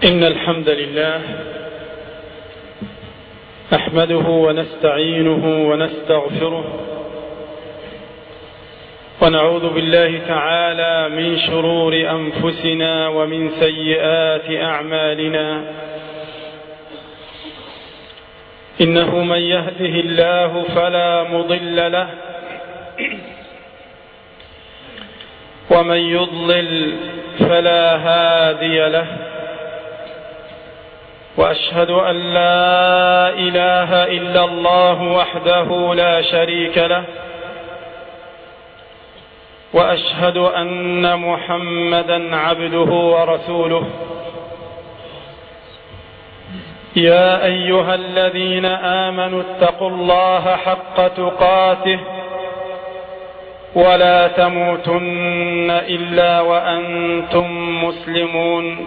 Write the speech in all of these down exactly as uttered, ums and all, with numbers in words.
إن الحمد لله نحمده ونستعينه ونستغفره ونعوذ بالله تعالى من شرور أنفسنا ومن سيئات أعمالنا. إنه من يهده الله فلا مضل له ومن يضلل فلا هادي له، وأشهد أن لا إله إلا الله وحده لا شريك له، وأشهد أن محمدا عبده ورسوله. يا أيها الذين آمنوا اتقوا الله حق تقاته ولا تموتن إلا وأنتم مسلمون.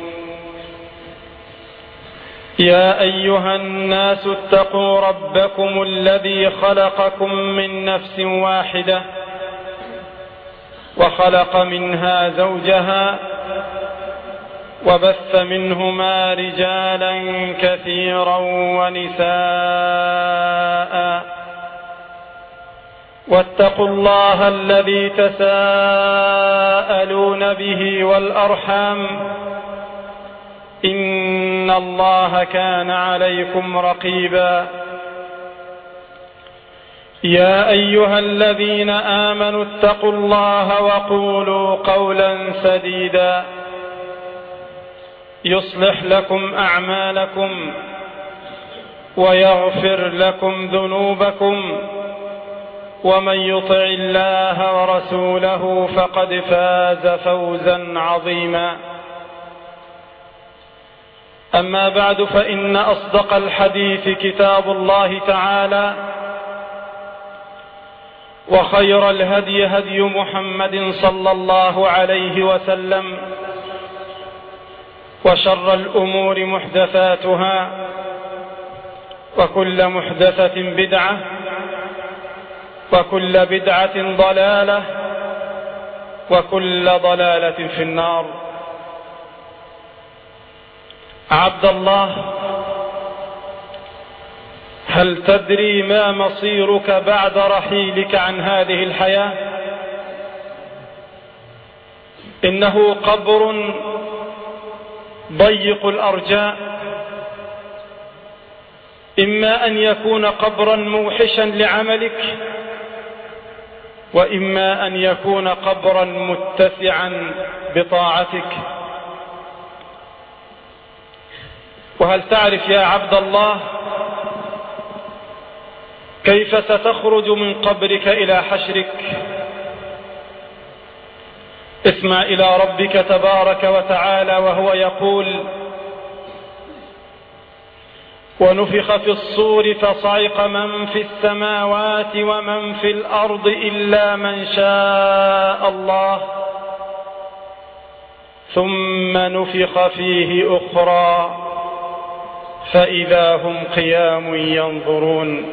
يا أيها الناس اتقوا ربكم الذي خلقكم من نفس واحدة وخلق منها زوجها وبث منهما رجالا كثيرا ونساء، واتقوا الله الذي تساءلون به والأرحام إن الله كان عليكم رقيبا. يا أيها الذين آمنوا اتقوا الله وقولوا قولا سديدا يصلح لكم أعمالكم ويغفر لكم ذنوبكم، ومن يطع الله ورسوله فقد فاز فوزا عظيما. أما بعد، فإن أصدق الحديث كتاب الله تعالى، وخير الهدي هدي محمد صلى الله عليه وسلم، وشر الأمور محدثاتها، وكل محدثة بدعة، وكل بدعة ضلالة، وكل ضلالة في النار. عبد الله، هل تدري ما مصيرك بعد رحيلك عن هذه الحياة؟ إنه قبر ضيق الأرجاء، إما أن يكون قبرا موحشا لعملك، وإما أن يكون قبرا متسعا بطاعتك. وهل تعرف يا عبد الله كيف ستخرج من قبرك إلى حشرك؟ اسمع إلى ربك تبارك وتعالى وهو يقول: ونفخ في الصور فصعق من في السماوات ومن في الأرض إلا من شاء الله ثم نفخ فيه أخرى فإذا هم قيام ينظرون.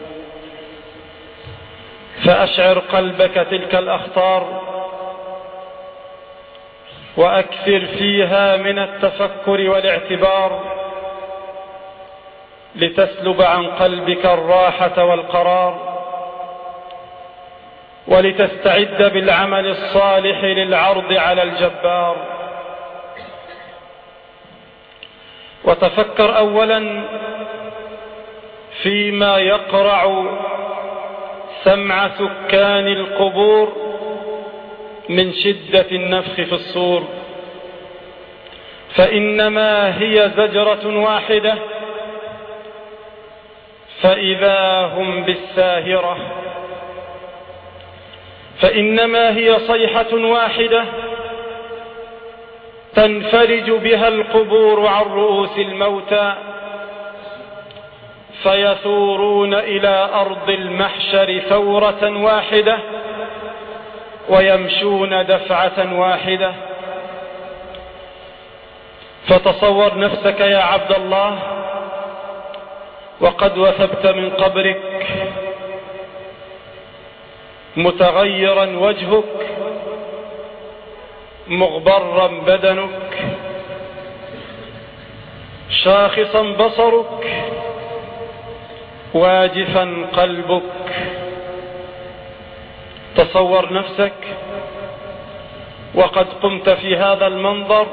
فأشعر قلبك تلك الأخطار، وأكثر فيها من التفكر والاعتبار، لتسلب عن قلبك الراحة والقرار، ولتستعد بالعمل الصالح للعرض على الجبار. وتفكر أولا فيما يقرع سمع سكان القبور من شدة النفخ في الصور، فإنما هي زجرة واحدة فإذا هم بالساهرة، فإنما هي صيحة واحدة تنفرج بها القبور عن رؤوس الموتى، فيثورون إلى أرض المحشر ثورة واحدة ويمشون دفعة واحدة. فتصور نفسك يا عبد الله وقد وثبت من قبرك، متغيرا وجهك، مغبرا بدنك، شاخصا بصرك واجفا قلبك. تصور نفسك وقد قمت في هذا المنظر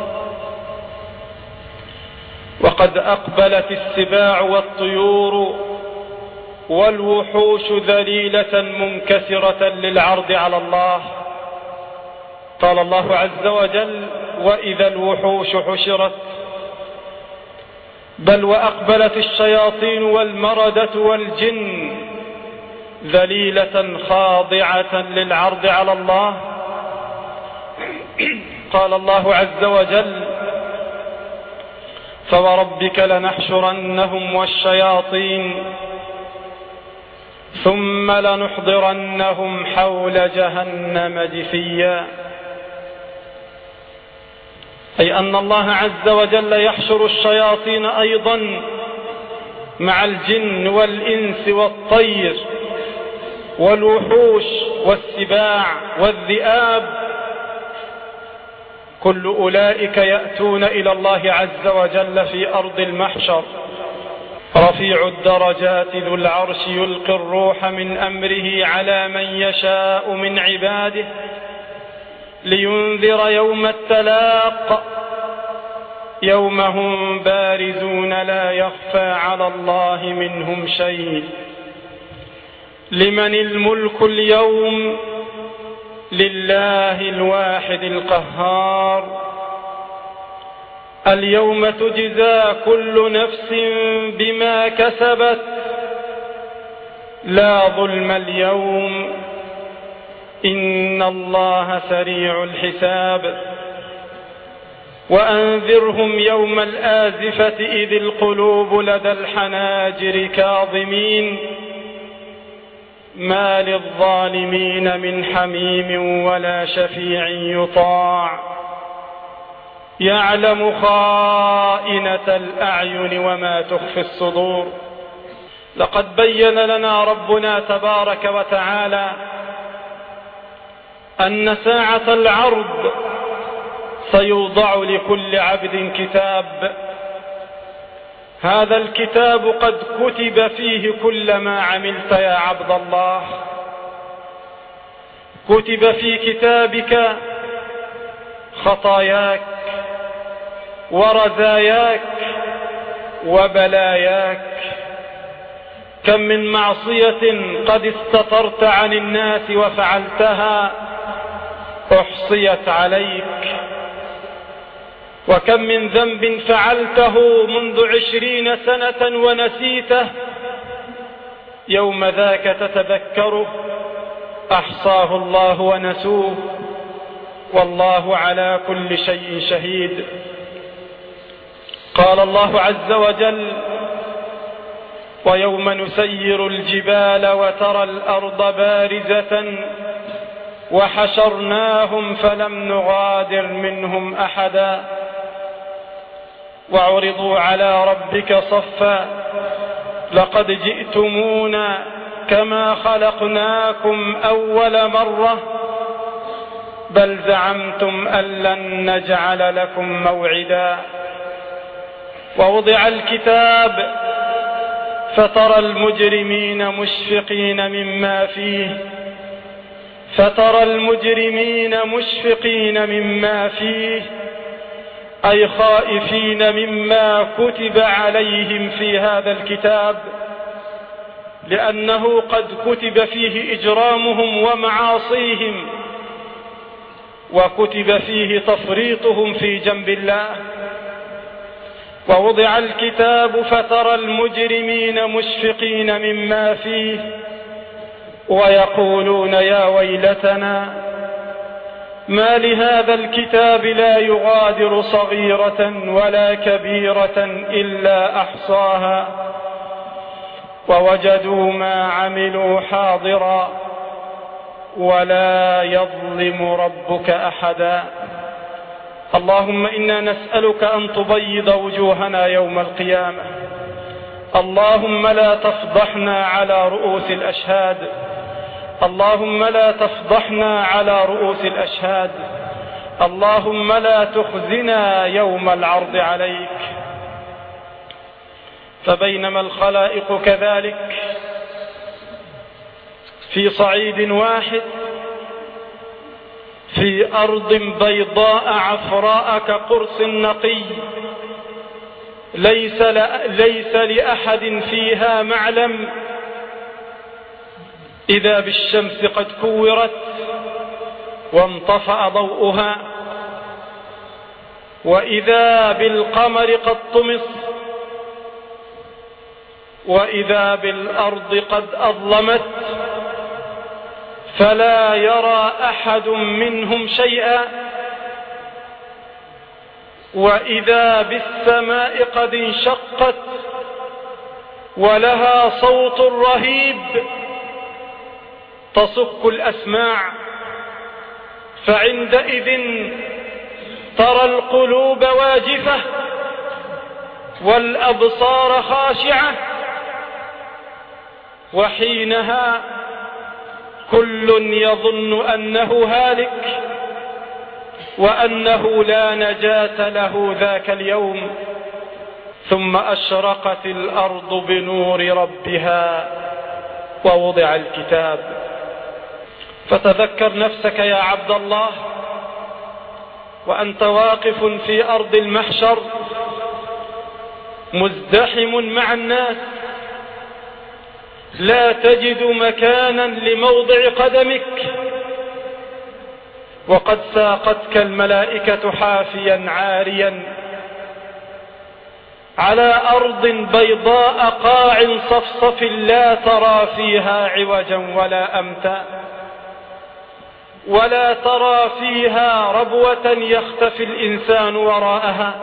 وقد أقبلت السباع والطيور والوحوش ذليلة منكسرة للعرض على الله. قال الله عز وجل: وإذا الوحوش حشرت. بل وأقبلت الشياطين والمردة والجن ذليلة خاضعة للعرض على الله. قال الله عز وجل: فوربك لنحشرنهم والشياطين ثم لنحضرنهم حول جهنم جثيا. أي أن الله عز وجل يحشر الشياطين أيضا مع الجن والإنس والطير والوحوش والسباع والذئاب. كل أولئك يأتون إلى الله عز وجل في أرض المحشر. رفيع الدرجات ذو العرش يلقي الروح من أمره على من يشاء من عباده لينذر يوم التلاق يوم هم بارزون لا يخفى على الله منهم شيء. لمن الملك اليوم؟ لله الواحد القهار. اليوم تجزى كل نفس بما كسبت لا ظلم اليوم إن الله سريع الحساب. وأنذرهم يوم الآزفة إذ القلوب لدى الحناجر كاظمين ما للظالمين من حميم ولا شفيع يطاع يعلم خائنة الأعين وما تخفي الصدور. لقد بين لنا ربنا تبارك وتعالى أن ساعة العرض سيوضع لكل عبد كتاب. هذا الكتاب قد كتب فيه كل ما عملت يا عبد الله. كتب في كتابك خطاياك ورزاياك وبلاياك. كم من معصية قد استترت عن الناس وفعلتها أحصيت عليك. وكم من ذنب فعلته منذ عشرين سنة ونسيته يوم ذاك تتذكره أحصاه الله ونسوه والله على كل شيء شهيد. قال الله عز وجل: ويوم نسير الجبال وترى الأرض بارزة وحشرناهم فلم نغادر منهم أحدا وعرضوا على ربك صفا لقد جئتمونا كما خلقناكم أول مرة بل زعمتم أن لن نجعل لكم موعدا. ووضع الكتاب فترى المجرمين مشفقين مما فيه فترى المجرمين مشفقين مما فيه أي خائفين مما كتب عليهم في هذا الكتاب لأنه قد كتب فيه إجرامهم ومعاصيهم وكتب فيه تفريطهم في جنب الله. ووضع الكتاب فترى المجرمين مشفقين مما فيه ويقولون يا ويلتنا ما لهذا الكتاب لا يغادر صغيرة ولا كبيرة إلا أحصاها ووجدوا ما عملوا حاضرا ولا يظلم ربك أحدا. اللهم إنا نسألك أن تبيض وجوهنا يوم القيامة. اللهم لا تفضحنا على رؤوس الأشهاد. اللهم لا تفضحنا على رؤوس الأشهاد. اللهم لا تخزنا يوم العرض عليك. فبينما الخلائق كذلك في صعيد واحد في أرض بيضاء عفراء كقرص نقي ليس, ليس لأحد فيها معلم، إذا بالشمس قد كورت وانطفأ ضوءها، وإذا بالقمر قد طمس، وإذا بالأرض قد أظلمت، فلا يرى أحد منهم شيئا، وإذا بالسماء قد انشقت ولها صوت رهيب تصك الأسماع، فعندئذ ترى القلوب واجفة والأبصار خاشعة، وحينها كل يظن أنه هالك وأنه لا نجاة له ذاك اليوم. ثم أشرقت الأرض بنور ربها ووضع الكتاب. فتذكر نفسك يا عبد الله وأنت واقف في أرض المحشر مزدحم مع الناس، لا تجد مكانا لموضع قدمك، وقد ساقتك الملائكة حافيا عاريا على أرض بيضاء قاع صفصف لا ترى فيها عوجا ولا أمتا، ولا ترى فيها ربوة يختفي الإنسان وراءها،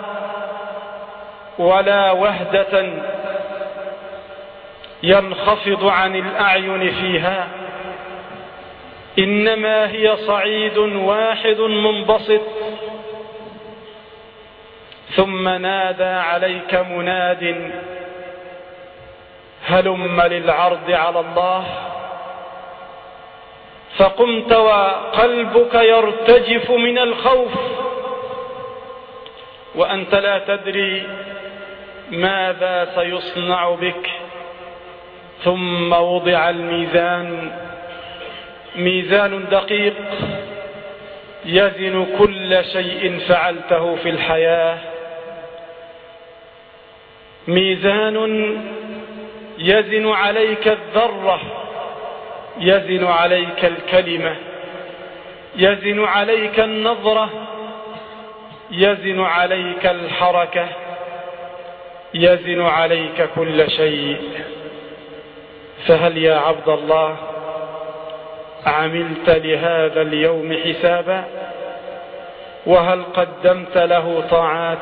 ولا وهدة ينخفض عن الأعين فيها، إنما هي صعيد واحد منبسط. ثم نادى عليك مناد هلم للعرض على الله، فقمت وقلبك يرتجف من الخوف وأنت لا تدري ماذا سيصنع بك. ثم وضع الميزان، ميزان دقيق يزن كل شيء فعلته في الحياة، ميزان يزن عليك الذرة، يزن عليك الكلمة، يزن عليك النظرة، يزن عليك الحركة، يزن عليك كل شيء. فهل يا عبد الله عملت لهذا اليوم حسابا؟ وهل قدمت له طاعات؟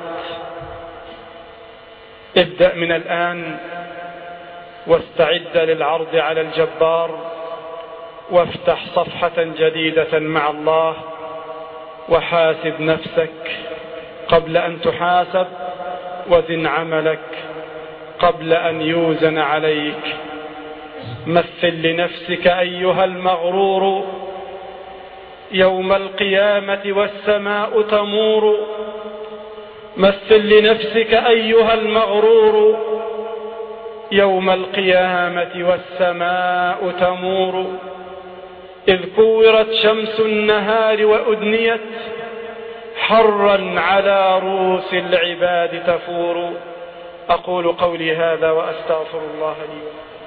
ابدأ من الآن واستعد للعرض على الجبار، وافتح صفحة جديدة مع الله، وحاسب نفسك قبل أن تحاسب، وزن عملك قبل أن يوزن عليك. مثل لنفسك أيها المغرور يوم القيامة والسماء تمور، مثل لنفسك أيها المغرور يوم القيامة والسماء تمور، إذ كورت شمس النهار وأدنيت حرا على رؤوس العباد تفور. أقول قولي هذا وأستغفر الله لي.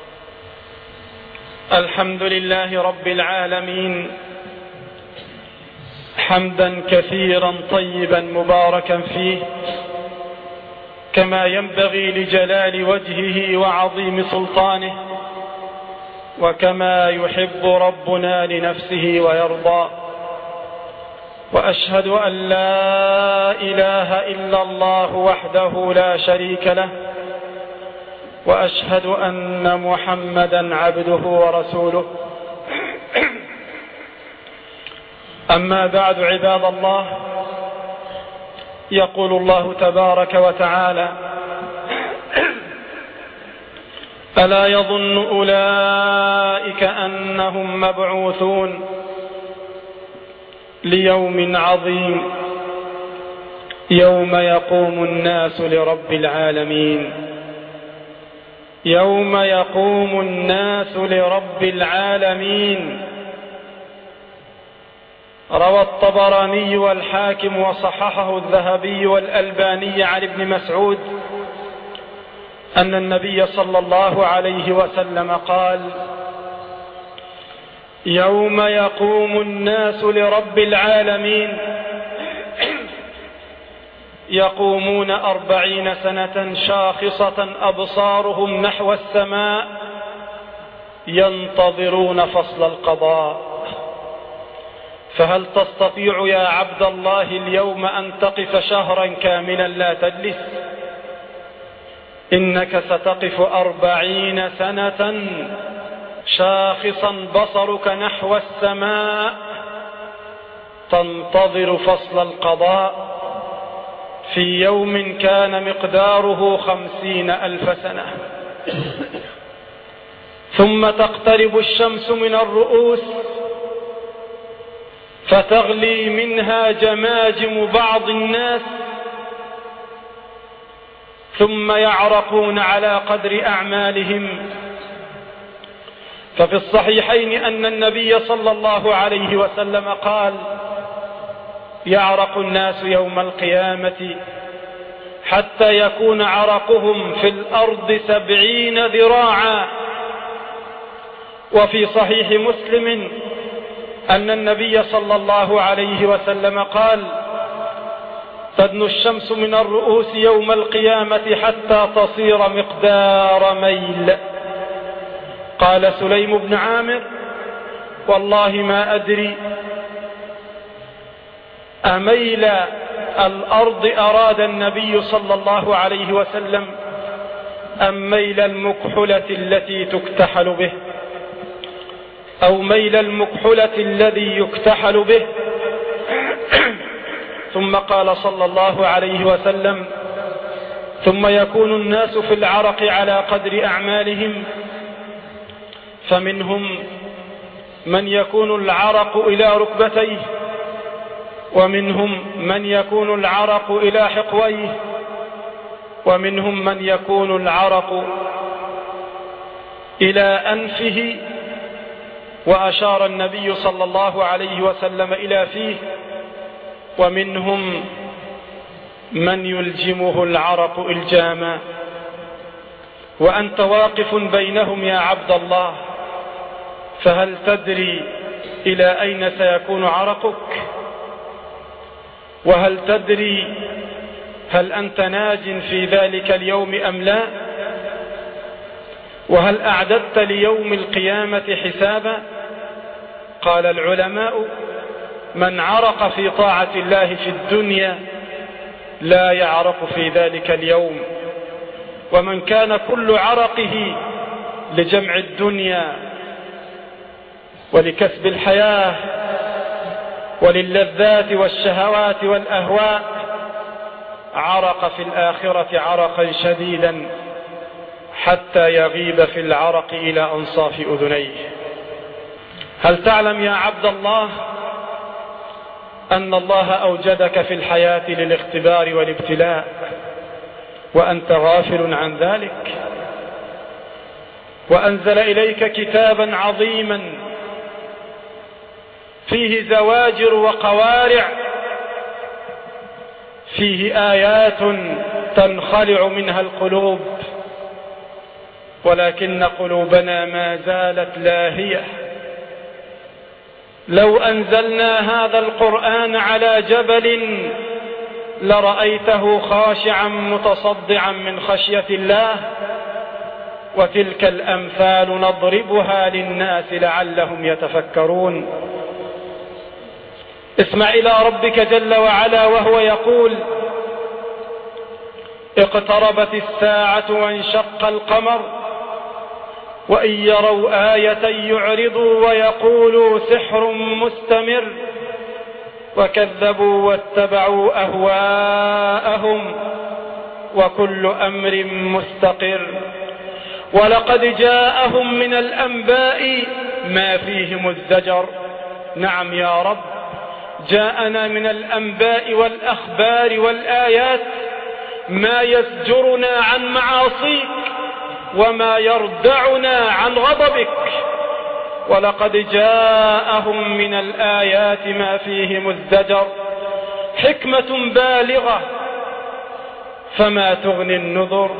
الحمد لله رب العالمين، حمدا كثيرا طيبا مباركا فيه، كما ينبغي لجلال وجهه وعظيم سلطانه، وكما يحب ربنا لنفسه ويرضى. وأشهد أن لا إله إلا الله وحده لا شريك له، وأشهد أن محمدا عبده ورسوله. أما بعد، عباد الله، يقول الله تبارك وتعالى: ألا يظن أولئك أنهم مبعوثون ليوم عظيم يوم يقوم الناس لرب العالمين. يوم يقوم الناس لرب العالمين. روى الطبراني والحاكم وصححه الذهبي والألباني عن ابن مسعود أن النبي صلى الله عليه وسلم قال: يوم يقوم الناس لرب العالمين يقومون أربعين سنة شاخصة أبصارهم نحو السماء ينتظرون فصل القضاء، فهل تستطيع يا عبد الله اليوم أن تقف شهرا كاملا لا تجلس؟ إنك ستقف أربعين سنة شاخصا بصرك نحو السماء تنتظر فصل القضاء في يوم كان مقداره خمسين ألف سنة. ثم تقترب الشمس من الرؤوس فتغلي منها جماجم بعض الناس ثم يعرقون على قدر أعمالهم. ففي الصحيحين أن النبي صلى الله عليه وسلم قال: يعرق الناس يوم القيامة حتى يكون عرقهم في الأرض سبعين ذراعا. وفي صحيح مسلم أن النبي صلى الله عليه وسلم قال: تدنو الشمس من الرؤوس يوم القيامة حتى تصير مقدار ميل. قال سليم بن عامر: والله ما أدري أميل الأرض أراد النبي صلى الله عليه وسلم أم ميل المكحلة التي تكتحل به، أو ميل المكحلة الذي يكتحل به. ثم قال صلى الله عليه وسلم: ثم يكون الناس في العرق على قدر أعمالهم، فمنهم من يكون العرق إلى ركبتيه، ومنهم من يكون العرق إلى حقويه، ومنهم من يكون العرق إلى أنفه. وأشار النبي صلى الله عليه وسلم إلى فيه. ومنهم من يلجمه العرق إلجاما. وأنت واقف بينهم يا عبد الله، فهل تدري إلى أين سيكون عرقك؟ وهل تدري هل أنت ناج في ذلك اليوم أم لا؟ وهل أعددت ليوم القيامة حسابا؟ قال العلماء: من عرق في طاعة الله في الدنيا لا يعرق في ذلك اليوم، ومن كان كل عرقه لجمع الدنيا ولكسب الحياة وللذات والشهوات والأهواء عرق في الآخرة عرقا شديدا حتى يغيب في العرق إلى أنصاف أذنيه. هل تعلم يا عبد الله أن الله أوجدك في الحياة للاختبار والابتلاء وأنت غافل عن ذلك؟ وأنزل إليك كتابا عظيما فيه زواجر وقوارع، فيه آيات تنخلع منها القلوب، ولكن قلوبنا ما زالت لاهية. لو أنزلنا هذا القرآن على جبل لرأيته خاشعا متصدعا من خشية الله. وتلك الأمثال نضربها للناس لعلهم يتفكرون. اسمع إلى ربك جل وعلا وهو يقول: اقتربت الساعة وانشق القمر وإن يروا آية يعرضوا ويقولوا سحر مستمر وكذبوا واتبعوا أهواءهم وكل أمر مستقر ولقد جاءهم من الأنباء ما فيه مزدجر. نعم يا رب، جاءنا من الأنباء والأخبار والآيات ما يزجرنا عن معاصيك وما يردعنا عن غضبك. ولقد جاءهم من الآيات ما فيه مزدجر، حكمة بالغة، فما تغني النذر.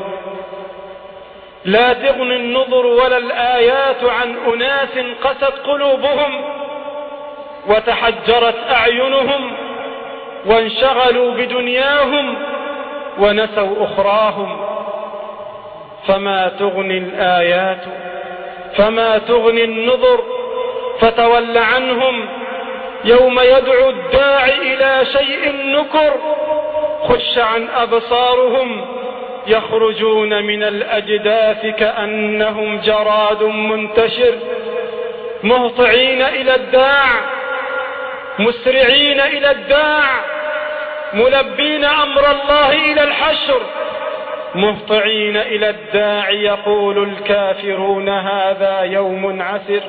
لا تغني النذر ولا الآيات عن أناس قست قلوبهم وتحجرت أعينهم وانشغلوا بدنياهم ونسوا أخراهم. فما تغني الآيات، فما تغني النذر، فتول عنهم يوم يدعو الداعي إلى شيء نكر. خش عن أبصارهم يخرجون من الأجداث كأنهم جراد منتشر، مهطعين إلى الداع، مسرعين إلى الداع، ملبين أمر الله إلى الحشر، مهطعين إلى الداع. يقول الكافرون هذا يوم عسر،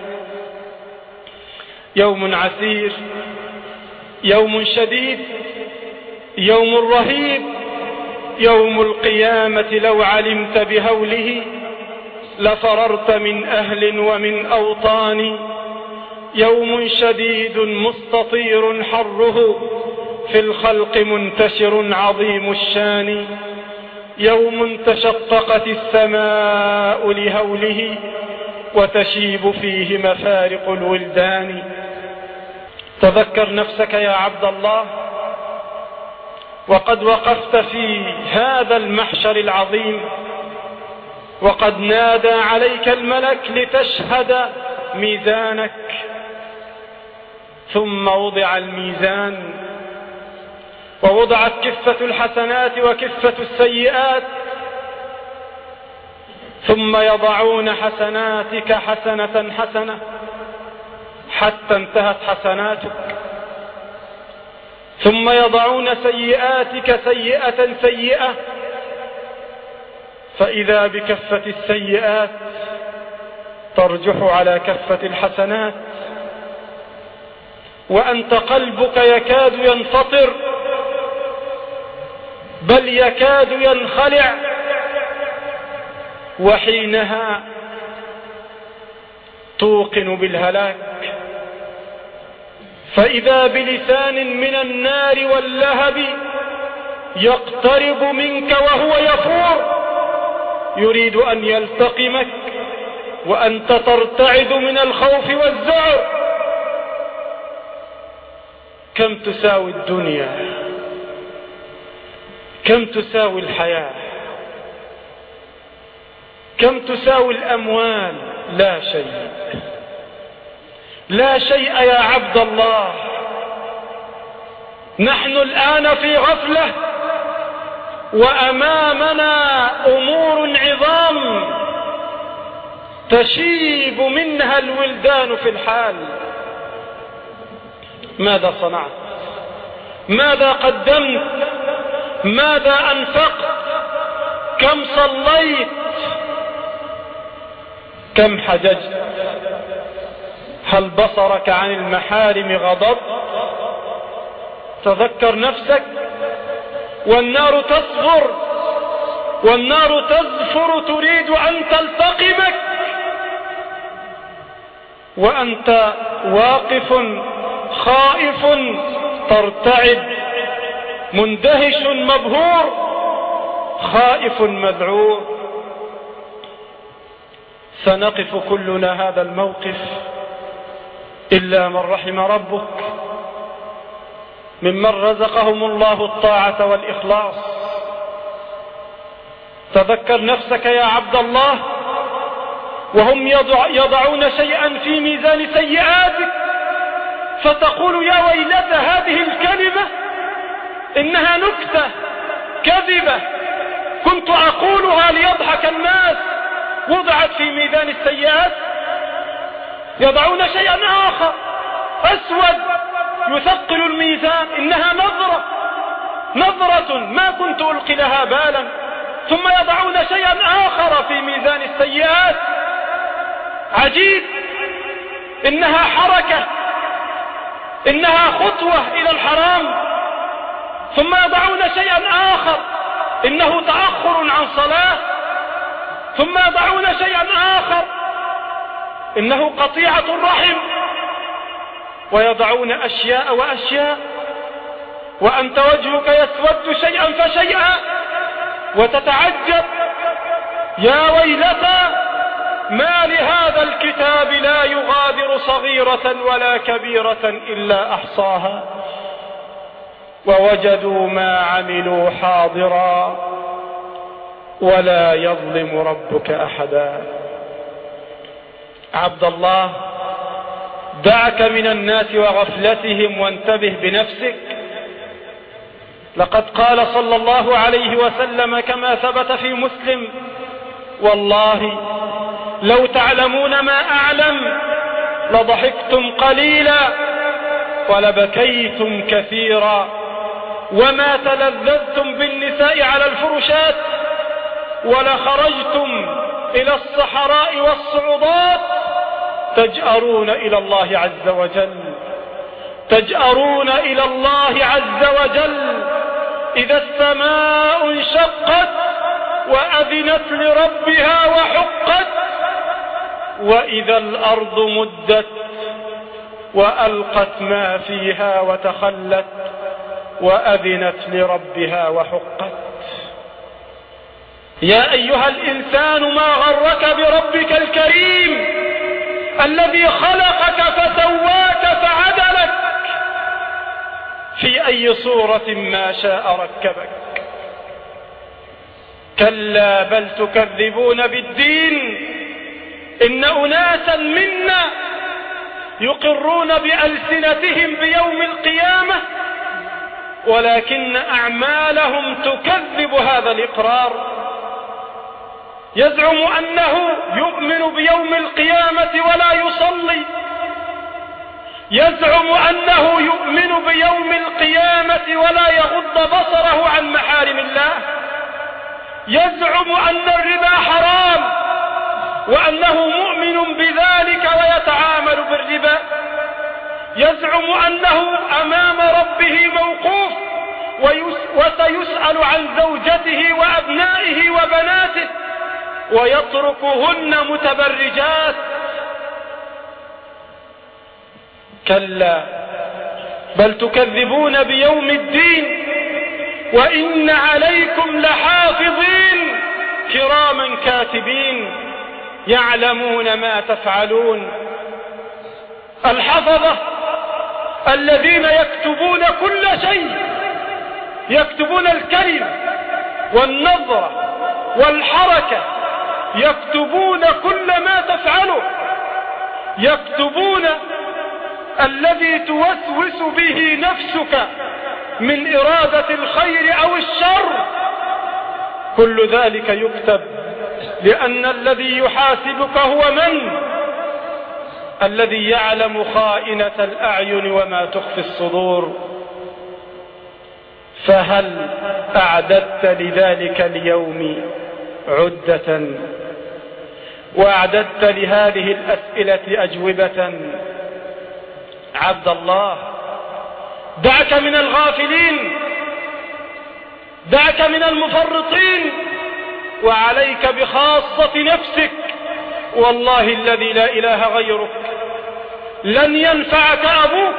يوم عسير، يوم شديد، يوم رهيب، يوم القيامة. لو علمت بهوله لفررت من أهل ومن أوطان. يوم شديد مستطير حره، في الخلق منتشر عظيم الشان. يوم تشققت السماء لهوله، وتشيب فيه مفارق الولدان. تذكر نفسك يا عبد الله، وقد وقفت في هذا المحشر العظيم، وقد نادى عليك الملك لتشهد ميزانك. ثم وضع الميزان، ووضعت كفة الحسنات وكفة السيئات، ثم يضعون حسناتك حسنة حسنة حتى انتهت حسناتك، ثم يضعون سيئاتك سيئة سيئة، فإذا بكفة السيئات ترجح على كفة الحسنات، وأنت قلبك يكاد ينفطر، بل يكاد ينخلع. وحينها توقن بالهلاك، فإذا بلسان من النار واللهب يقترب منك وهو يفور، يريد أن يلتقمك، وأنت ترتعد من الخوف والذعر. كم تساوي الدنيا؟ كم تساوي الحياة؟ كم تساوي الأموال؟ لا شيء، لا شيء يا عبد الله. نحن الآن في غفلة، وأمامنا أمور عظام تشيب منها الولدان في الحال. ماذا صنعت؟ ماذا قدمت؟ ماذا أنفقت؟ كم صليت؟ كم حججت؟ هل بصرك عن المحارم غضب؟ تذكر نفسك، والنار تصفر، والنار تزفر تريد أن تلتقمك، وأنت واقف خائف ترتعد، مندهش مبهور، خائف مذعور. سنقف كلنا هذا الموقف إلا من رحم ربك، ممن رزقهم الله الطاعة والإخلاص. تذكر نفسك يا عبد الله، وهم يضع يضعون شيئا في ميزان سيئاتك، فتقول يا ويلتى هذه الكلمة إنها نكتة كذبة كنت أقولها ليضحك الناس، وضعت في ميزان السيئات. يضعون شيئا آخر أسود يثقل الميزان، إنها نظرة نظرة ما كنت ألقي لها بالا. ثم يضعون شيئا آخر في ميزان السيئات عجيب، إنها حركة، إنها خطوة إلى الحرام. ثم يضعون شيئا آخر إنه تأخر عن صلاة. ثم يضعون شيئا آخر إنه قطيعة الرحم، ويضعون أشياء وأشياء، وأنت وجهك يسود شيئا فشيئا وتتعجب يا ويلتى ما لهذا الكتاب لا يغادر صغيرة ولا كبيرة إلا أحصاها ووجدوا ما عملوا حاضرا ولا يظلم ربك أحدا. عبد الله، دعك من الناس وغفلتهم وانتبه بنفسك. لقد قال صلى الله عليه وسلم كما ثبت في مسلم: والله لو تعلمون ما أعلم لضحكتم قليلا ولبكيتم كثيرا وما تلذذتم بالنساء على الفرشات ولخرجتم إلى الصحراء والصعودات تجأرون إلى الله عز وجل، تجأرون إلى الله عز وجل إذا السماء انشقت وأذنت لربها وحقت، وإذا الأرض مدت وألقت ما فيها وتخلت وأذنت لربها وحقت. يا أيها الإنسان ما غرك بربك الكريم الذي خلقك فسواك فعدلك في أي صورة ما شاء ركبك. كلا بل تكذبون بالدين، إن أناسا منا يقرون بألسنتهم بيوم القيامة ولكن أعمالهم تكذب هذا الإقرار. يزعم أنه يؤمن بيوم القيامة ولا يصلي، يزعم أنه يؤمن بيوم القيامة ولا يغض بصره عن محارم الله، يزعم أن الربا حرام وأنه مؤمن بذلك ويتعامل بالربا، يزعم أنه أمام ربه موقوف وسيسأل عن زوجته وأبنائه وبناته ويتركهن متبرجات. كلا بل تكذبون بيوم الدين وإن عليكم لحافظين كراما كاتبين يعلمون ما تفعلون. الحفظة الذين يكتبون كل شيء، يكتبون الكلمة والنظرة والحركة، يكتبون كل ما تفعله، يكتبون الذي توسوس به نفسك من إرادة الخير أو الشر، كل ذلك يكتب، لأن الذي يحاسبك هو من؟ الذي يعلم خائنة الأعين وما تخفي الصدور. فهل أعددت لذلك اليوم عدة وأعددت لهذه الأسئلة أجوبة؟ عبد الله، دعك من الغافلين، دعك من المفرطين، وعليك بخاصة نفسك. والله الذي لا إله غيرك لن ينفعك أبوك،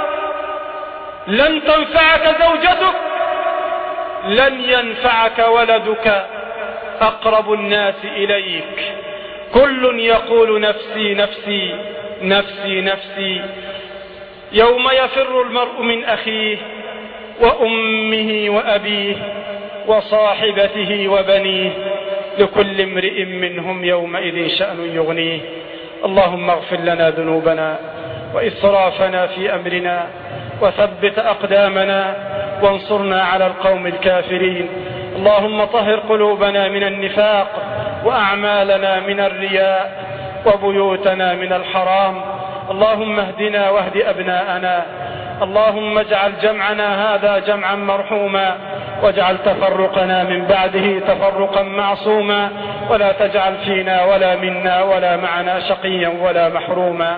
لن تنفعك زوجتك، لن ينفعك ولدك أقرب الناس إليك. كل يقول نفسي نفسي نفسي نفسي. يوم يفر المرء من أخيه وأمه وأبيه وصاحبته وبنيه لكل امرئ منهم يومئذ شأن يغنيه. اللهم اغفر لنا ذنوبنا وإسرافنا في أمرنا وثبت أقدامنا وانصرنا على القوم الكافرين. اللهم طهر قلوبنا من النفاق وأعمالنا من الرياء وبيوتنا من الحرام. اللهم اهدنا واهد أبناءنا. اللهم اجعل جمعنا هذا جمعا مرحوما واجعل تفرقنا من بعده تفرقا معصوما، ولا تجعل فينا ولا منا ولا معنا شقيا ولا محروما.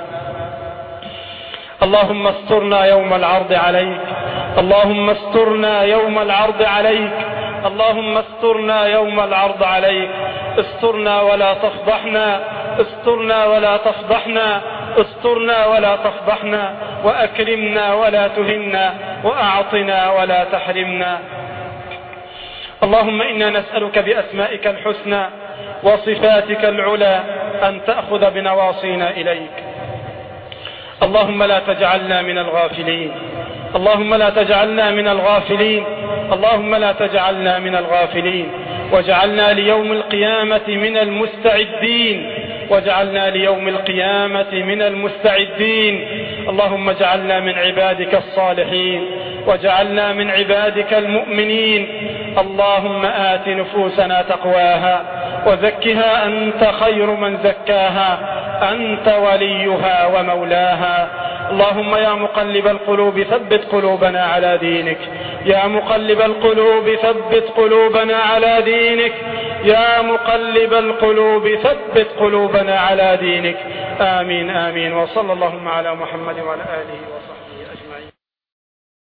اللهم استرنا يوم العرض عليك، اللهم استرنا يوم العرض عليك، اللهم استرنا يوم العرض عليك. استرنا ولا تفضحنا، استرنا ولا تفضحنا، استرنا ولا تفضحنا، وأكرمنا ولا تهنا، وأعطنا ولا تحرمنا. اللهم إنا نسألك بأسمائك الحسنى وصفاتك العلى أن تأخذ بنواصينا إليك. اللهم لا تجعلنا من الغافلين، اللهم لا تجعلنا من الغافلين، اللهم لا تجعلنا من الغافلين، واجعلنا ليوم القيامة من المستعدين، واجعلنا ليوم القيامة من المستعدين. اللهم اجعلنا من عبادك الصالحين، واجعلنا من عبادك المؤمنين. اللهم آت نفوسنا تقواها وزكها أنت خير من زكاها، أنت وليها ومولاها. اللهم يا مقلب القلوب ثبت قلوبنا على دينك، يا مقلب القلوب ثبت قلوبنا على دينك، يا مقلب القلوب ثبت قلوبنا على دينك. آمين آمين. وصلى اللهم على محمد وعلى آله وصحبه أجمعين.